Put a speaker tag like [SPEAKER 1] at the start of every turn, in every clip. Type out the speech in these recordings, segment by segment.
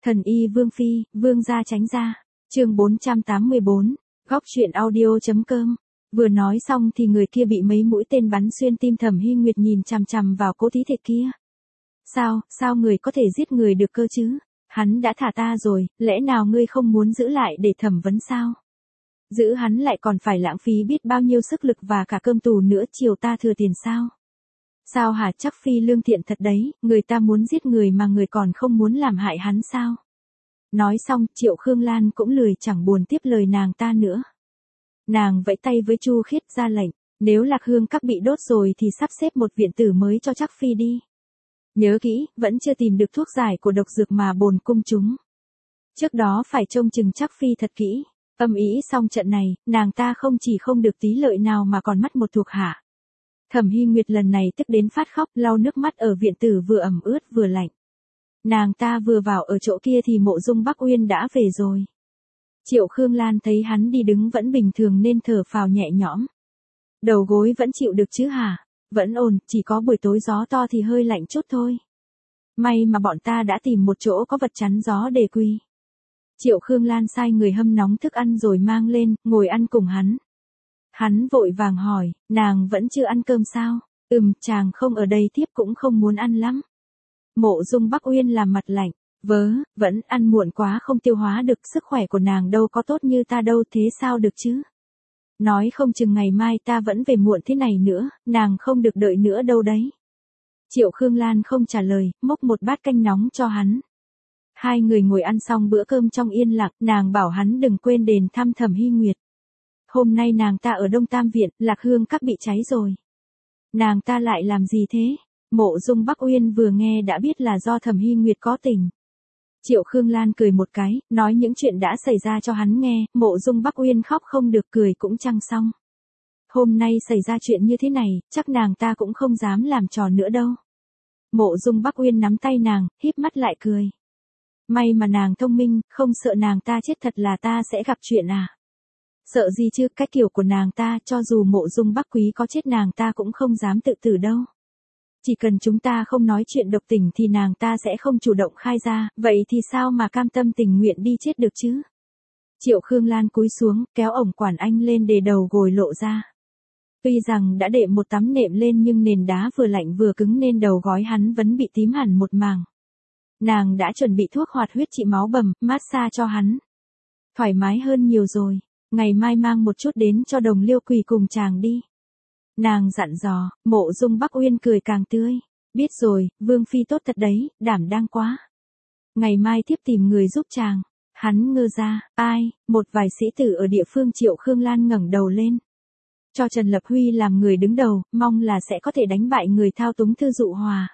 [SPEAKER 1] Thần y Vương Phi, Vương gia tránh ra. Chương 484, góc truyện audio.com. Vừa nói xong thì người kia bị mấy mũi tên bắn xuyên tim. Thẩm Hy Nguyệt nhìn chằm chằm vào cô thí thể kia. Sao người có thể giết người được cơ chứ? Hắn đã thả ta rồi, lẽ nào ngươi không muốn giữ lại để thẩm vấn sao? Giữ hắn lại còn phải lãng phí biết bao nhiêu sức lực và cả cơm tù nữa, chiều ta thừa tiền sao? Sao hả, chắc Phi lương thiện thật đấy, người ta muốn giết người mà người còn không muốn làm hại hắn sao? Nói xong, Triệu Khương Lan cũng lười chẳng buồn tiếp lời nàng ta nữa. Nàng vẫy tay với Chu Khiết ra lệnh, nếu Lạc Hương các bị đốt rồi thì sắp xếp một viện tử mới cho chắc Phi đi. Nhớ kỹ, vẫn chưa tìm được thuốc giải của độc dược mà bồn cung chúng. Trước đó phải trông chừng chắc Phi thật kỹ. Âm ý xong trận này, nàng ta không chỉ không được tí lợi nào mà còn mất một thuộc hạ. Thẩm Hy Nguyệt lần này tức đến phát khóc, lau nước mắt ở viện tử vừa ẩm ướt vừa lạnh. Nàng ta vừa vào ở chỗ kia thì Mộ Dung Bắc Uyên đã về rồi. Triệu Khương Lan thấy hắn đi đứng vẫn bình thường nên thở phào nhẹ nhõm. Đầu gối vẫn chịu được chứ hả? Vẫn ổn, chỉ có buổi tối gió to thì hơi lạnh chút thôi. May mà bọn ta đã tìm một chỗ có vật chắn gió để quy. Triệu Khương Lan sai người hâm nóng thức ăn rồi mang lên, ngồi ăn cùng hắn. Hắn vội vàng hỏi, nàng vẫn chưa ăn cơm sao? Chàng không ở đây tiếp cũng không muốn ăn lắm. Mộ Dung Bắc Uyên làm mặt lạnh, vẫn ăn muộn quá không tiêu hóa được, sức khỏe của nàng đâu có tốt như ta đâu, thế sao được chứ? Nói không chừng ngày mai ta vẫn về muộn thế này nữa, nàng không được đợi nữa đâu đấy. Triệu Khương Lan không trả lời, múc một bát canh nóng cho hắn. Hai người ngồi ăn xong bữa cơm trong yên lặng, nàng bảo hắn đừng quên đến thăm Thẩm Hy Nguyệt. Hôm nay nàng ta ở Đông Tam Viện, Lạc Hương các bị cháy rồi. Nàng ta lại làm gì thế? Mộ Dung Bắc Uyên vừa nghe đã biết là do Thẩm Hy Nguyệt có tình. Triệu Khương Lan cười một cái, nói những chuyện đã xảy ra cho hắn nghe. Mộ Dung Bắc Uyên khóc không được, cười cũng chẳng xong. Hôm nay xảy ra chuyện như thế này, chắc nàng ta cũng không dám làm trò nữa đâu. Mộ Dung Bắc Uyên nắm tay nàng, híp mắt lại cười. May mà nàng thông minh, không sợ nàng ta chết thật là ta sẽ gặp chuyện à? Sợ gì chứ, cái kiểu của nàng ta, cho dù Mộ Dung Bắc Quý có chết nàng ta cũng không dám tự tử đâu. Chỉ cần chúng ta không nói chuyện độc tình thì nàng ta sẽ không chủ động khai ra, vậy thì sao mà cam tâm tình nguyện đi chết được chứ? Triệu Khương Lan cúi xuống, kéo ổng quản anh lên để đầu gối lộ ra. Tuy rằng đã đệm một tấm nệm lên nhưng nền đá vừa lạnh vừa cứng nên đầu gối hắn vẫn bị tím hẳn một mảng. Nàng đã chuẩn bị thuốc hoạt huyết trị máu bầm, massage cho hắn. Thoải mái hơn nhiều rồi, ngày mai mang một chút đến cho Đồng Liêu Quỳ cùng chàng đi. Nàng dặn dò. Mộ Dung Bắc Uyên cười càng tươi. Biết rồi, Vương Phi tốt thật đấy, đảm đang quá. Ngày mai tiếp tìm người giúp chàng. Hắn ngơ ra, ai, một vài sĩ tử ở địa phương. Triệu Khương Lan ngẩng đầu lên. Cho Trần Lập Huy làm người đứng đầu, mong là sẽ có thể đánh bại người thao túng Thư Dụ Hòa.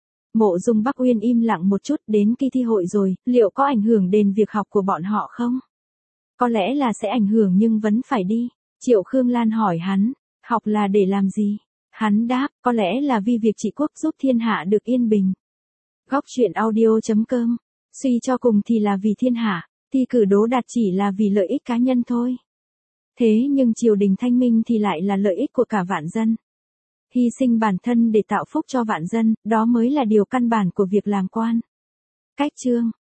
[SPEAKER 1] Mộ Dung Bắc Uyên im lặng một chút, đến kỳ thi hội rồi, liệu có ảnh hưởng đến việc học của bọn họ không? Có lẽ là sẽ ảnh hưởng nhưng vẫn phải đi. Triệu Khương Lan hỏi hắn, học là để làm gì? Hắn đáp, có lẽ là vì việc trị quốc giúp thiên hạ được yên bình. Góc truyện audio.com. Suy cho cùng thì là vì thiên hạ, thi cử đỗ đạt chỉ là vì lợi ích cá nhân thôi. Thế nhưng triều đình thanh minh thì lại là lợi ích của cả vạn dân. Hy sinh bản thân để tạo phúc cho vạn dân, đó mới là điều căn bản của việc làm quan. Cách chương